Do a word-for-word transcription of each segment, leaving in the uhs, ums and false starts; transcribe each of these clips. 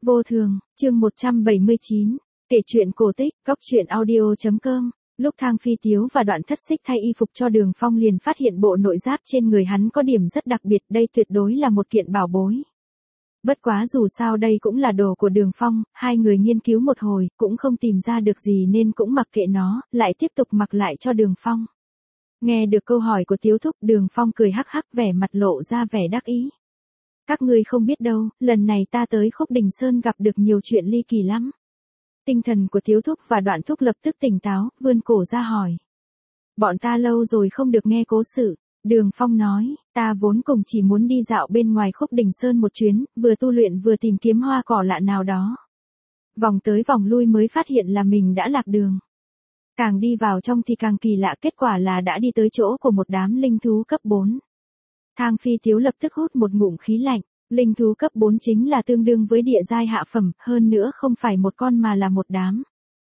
Vô thường, chương một trăm bảy mươi chín, kể chuyện cổ tích, góc truyện audio.com. Lúc Thang Phi Tiếu và Đoạn Thất Xích thay y phục cho Đường Phong liền phát hiện bộ nội giáp trên người hắn có điểm rất đặc biệt, đây tuyệt đối là một kiện bảo bối. Bất quá dù sao đây cũng là đồ của Đường Phong, hai người nghiên cứu một hồi, cũng không tìm ra được gì nên cũng mặc kệ nó, lại tiếp tục mặc lại cho Đường Phong. Nghe được câu hỏi của Tiếu Thúc, Đường Phong cười hắc hắc, vẻ mặt lộ ra vẻ đắc ý. Các ngươi không biết đâu, lần này ta tới Khúc Đình Sơn gặp được nhiều chuyện ly kỳ lắm. Tinh thần của Tiếu Thúc và Đoạn Thúc lập tức tỉnh táo, vươn cổ ra hỏi. Bọn ta lâu rồi không được nghe cố sự. Đường Phong nói, ta vốn cùng chỉ muốn đi dạo bên ngoài Khúc Đình Sơn một chuyến, vừa tu luyện vừa tìm kiếm hoa cỏ lạ nào đó. Vòng tới vòng lui mới phát hiện là mình đã lạc đường. Càng đi vào trong thì càng kỳ lạ, kết quả là đã đi tới chỗ của một đám linh thú cấp bốn. Thang Phi Tiếu lập tức hút một ngụm khí lạnh, linh thú cấp bốn chính là tương đương với địa giai hạ phẩm, hơn nữa không phải một con mà là một đám.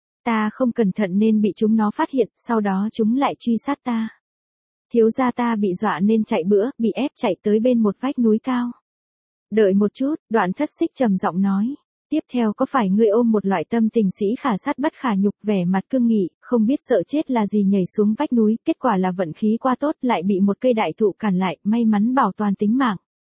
Ta không cẩn thận nên bị chúng nó phát hiện, sau đó chúng lại truy sát ta. Thiếu gia ta bị dọa nên chạy bữa, bị ép chạy tới bên một vách núi cao. Đợi một chút, Đoạn Thất Xích trầm giọng nói. Tiếp theo có phải ngươi ôm một loại tâm tình sĩ khả sát bất khả nhục, vẻ mặt cương nghị, không biết sợ chết là gì nhảy xuống vách núi, kết quả là vận khí qua tốt lại bị một cây đại thụ cản lại, may mắn bảo toàn tính mạng.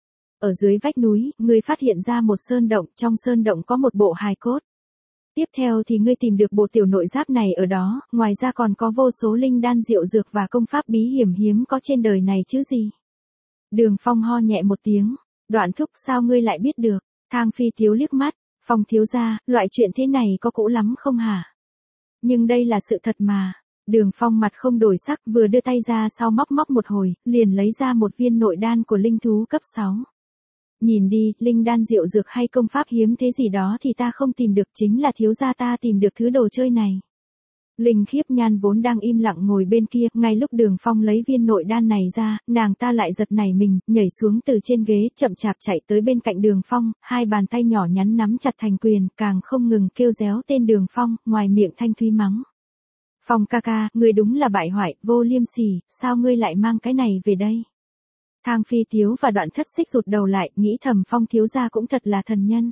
Ở dưới vách núi, ngươi phát hiện ra một sơn động, trong sơn động có một bộ hài cốt. Tiếp theo thì ngươi tìm được bộ tiểu nội giáp này ở đó, ngoài ra còn có vô số linh đan diệu dược và công pháp bí hiểm hiếm có trên đời này chứ gì. Đường Phong ho nhẹ một tiếng, Đoạn Thúc sao ngươi lại biết được? Thang Phi Tiếu liếc mắt, Phong thiếu gia, loại chuyện thế này có cũ lắm không hả? Nhưng đây là sự thật mà. Đường Phong mặt không đổi sắc, vừa đưa tay ra sau móc móc một hồi, liền lấy ra một viên nội đan của linh thú cấp sáu. Nhìn đi, linh đan diệu dược hay công pháp hiếm thế gì đó thì ta không tìm được, chính là thiếu gia ta tìm được thứ đồ chơi này. Linh Khiếp Nhan vốn đang im lặng ngồi bên kia, ngay lúc Đường Phong lấy viên nội đan này ra, nàng ta lại giật nảy mình, nhảy xuống từ trên ghế, chậm chạp chạy tới bên cạnh Đường Phong, hai bàn tay nhỏ nhắn nắm chặt thành quyền, càng không ngừng kêu réo tên Đường Phong, ngoài miệng thanh thúy mắng. Phong ca ca, ngươi đúng là bại hoại, vô liêm sỉ, sao ngươi lại mang cái này về đây? Thang Phi Tiếu và Đoạn Thất Xích rụt đầu lại, nghĩ thầm Phong thiếu gia cũng thật là thần nhân.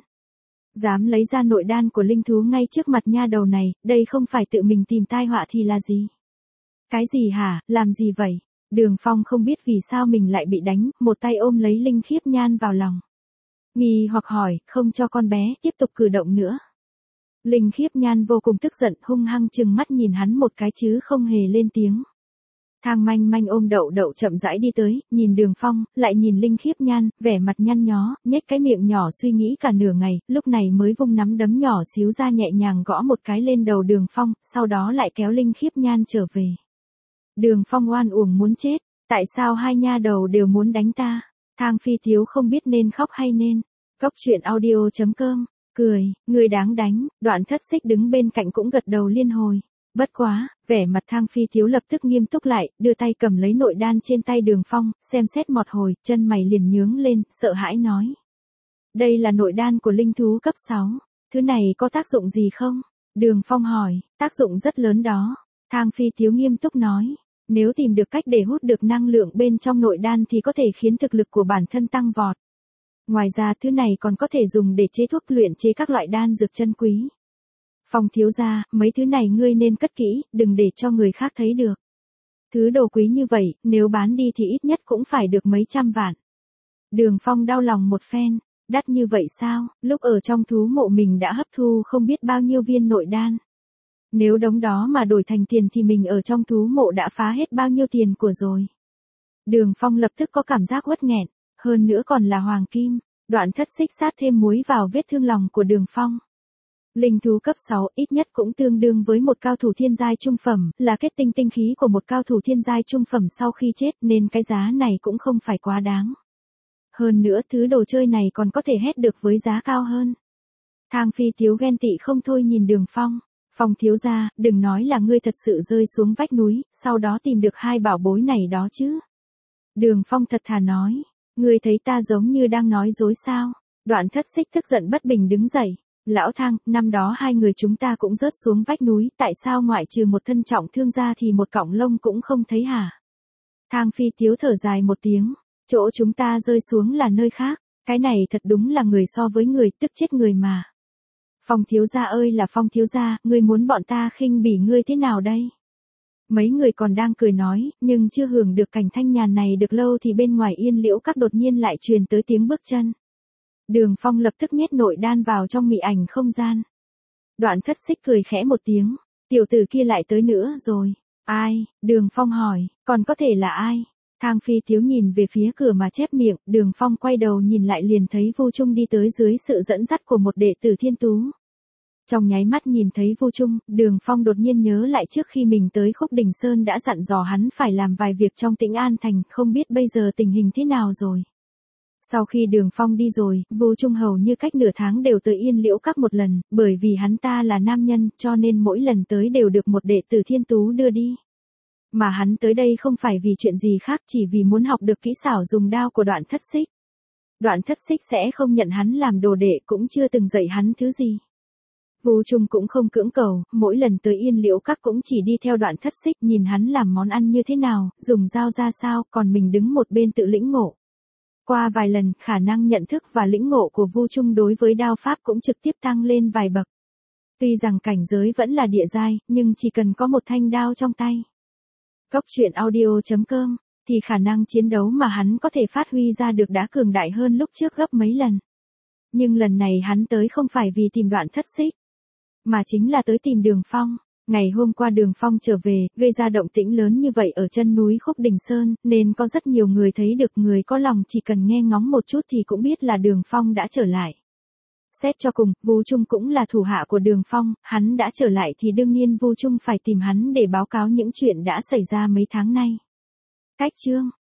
Dám lấy ra nội đan của linh thú ngay trước mặt nha đầu này, đây không phải tự mình tìm tai họa thì là gì? Cái gì hả, làm gì vậy? Đường Phong không biết vì sao mình lại bị đánh, một tay ôm lấy Linh Khiếp Nhan vào lòng. Nghi hoặc hỏi, không cho con bé tiếp tục cử động nữa. Linh Khiếp Nhan vô cùng tức giận, hung hăng trừng mắt nhìn hắn một cái chứ không hề lên tiếng. Thang Manh Manh ôm Đậu Đậu chậm rãi đi tới, nhìn Đường Phong, lại nhìn Linh Khiếp Nhan, vẻ mặt nhăn nhó, nhếch cái miệng nhỏ suy nghĩ cả nửa ngày, lúc này mới vung nắm đấm nhỏ xíu ra nhẹ nhàng gõ một cái lên đầu Đường Phong, sau đó lại kéo Linh Khiếp Nhan trở về. Đường Phong oan uổng muốn chết, tại sao hai nha đầu đều muốn đánh ta? Thang Phi Tiếu không biết nên khóc hay nên. Góc truyện audio.com, cười, người đáng đánh, Đoạn Thất Xích đứng bên cạnh cũng gật đầu liên hồi. Bất quá, vẻ mặt Thang Phi Tiếu lập tức nghiêm túc lại, đưa tay cầm lấy nội đan trên tay Đường Phong, xem xét một hồi, chân mày liền nhướng lên, sợ hãi nói. Đây là nội đan của linh thú cấp sáu, thứ này có tác dụng gì không? Đường Phong hỏi, tác dụng rất lớn đó. Thang Phi Tiếu nghiêm túc nói, nếu tìm được cách để hút được năng lượng bên trong nội đan thì có thể khiến thực lực của bản thân tăng vọt. Ngoài ra thứ này còn có thể dùng để chế thuốc luyện chế các loại đan dược chân quý. Phong thiếu gia, mấy thứ này ngươi nên cất kỹ, đừng để cho người khác thấy được. Thứ đồ quý như vậy, nếu bán đi thì ít nhất cũng phải được mấy trăm vạn. Đường Phong đau lòng một phen, đắt như vậy sao, lúc ở trong thú mộ mình đã hấp thu không biết bao nhiêu viên nội đan. Nếu đống đó mà đổi thành tiền thì mình ở trong thú mộ đã phá hết bao nhiêu tiền của rồi. Đường Phong lập tức có cảm giác uất nghẹn, hơn nữa còn là hoàng kim. Đoạn Thất Xích sát thêm muối vào vết thương lòng của Đường Phong. Linh thú cấp sáu ít nhất cũng tương đương với một cao thủ thiên giai trung phẩm, là kết tinh tinh khí của một cao thủ thiên giai trung phẩm sau khi chết, nên cái giá này cũng không phải quá đáng. Hơn nữa thứ đồ chơi này còn có thể hét được với giá cao hơn. Thang Phi Tiếu ghen tị không thôi nhìn Đường Phong. Phong thiếu gia, đừng nói là ngươi thật sự rơi xuống vách núi, sau đó tìm được hai bảo bối này đó chứ. Đường Phong thật thà nói, ngươi thấy ta giống như đang nói dối sao? Đoạn Thất Xích tức giận bất bình đứng dậy. Lão Thang, năm đó hai người chúng ta cũng rớt xuống vách núi, tại sao ngoại trừ một thân trọng thương ra thì một cọng lông cũng không thấy hả? Thang Phi Tiếu thở dài một tiếng, chỗ chúng ta rơi xuống là nơi khác, cái này thật đúng là người so với người, tức chết người mà. Phong thiếu gia ơi là Phong thiếu gia, ngươi muốn bọn ta khinh bỉ ngươi thế nào đây? Mấy người còn đang cười nói, nhưng chưa hưởng được cảnh thanh nhàn này được lâu thì bên ngoài Yên Liễu Các đột nhiên lại truyền tới tiếng bước chân. Đường Phong lập tức nhét nội đan vào trong mị ảnh không gian. Đoạn Thất Xích cười khẽ một tiếng, tiểu tử kia lại tới nữa rồi. Ai? Đường Phong hỏi, còn có thể là ai? Thang Phi Tiếu nhìn về phía cửa mà chép miệng, Đường Phong quay đầu nhìn lại liền thấy Vu Trung đi tới dưới sự dẫn dắt của một đệ tử Thiên Tú. Trong nháy mắt nhìn thấy Vu Trung, Đường Phong đột nhiên nhớ lại trước khi mình tới Khúc Đình Sơn đã dặn dò hắn phải làm vài việc trong Tĩnh An Thành, không biết bây giờ tình hình thế nào rồi. Sau khi Đường Phong đi rồi, Vu Trung hầu như cách nửa tháng đều tới Yên Liễu Các một lần, bởi vì hắn ta là nam nhân, cho nên mỗi lần tới đều được một đệ tử Thiên Tú đưa đi. Mà hắn tới đây không phải vì chuyện gì khác, chỉ vì muốn học được kỹ xảo dùng đao của Đoạn Thất Xích. Đoạn Thất Xích sẽ không nhận hắn làm đồ đệ, cũng chưa từng dạy hắn thứ gì. Vu Trung cũng không cưỡng cầu, mỗi lần tới Yên Liễu Các cũng chỉ đi theo Đoạn Thất Xích nhìn hắn làm món ăn như thế nào, dùng dao ra sao, còn mình đứng một bên tự lĩnh ngộ. Qua vài lần, khả năng nhận thức và lĩnh ngộ của Vu Trung đối với đao pháp cũng trực tiếp tăng lên vài bậc. Tuy rằng cảnh giới vẫn là địa giai, nhưng chỉ cần có một thanh đao trong tay. Cốc truyện audio chấm com, thì khả năng chiến đấu mà hắn có thể phát huy ra được đã cường đại hơn lúc trước gấp mấy lần. Nhưng lần này hắn tới không phải vì tìm Đoạn Thất Xích, mà chính là tới tìm Đường Phong. Ngày hôm qua Đường Phong trở về, gây ra động tĩnh lớn như vậy ở chân núi Khúc Đình Sơn, nên có rất nhiều người thấy được, người có lòng chỉ cần nghe ngóng một chút thì cũng biết là Đường Phong đã trở lại. Xét cho cùng, Vu Trung cũng là thủ hạ của Đường Phong, hắn đã trở lại thì đương nhiên Vu Trung phải tìm hắn để báo cáo những chuyện đã xảy ra mấy tháng nay. Cách chương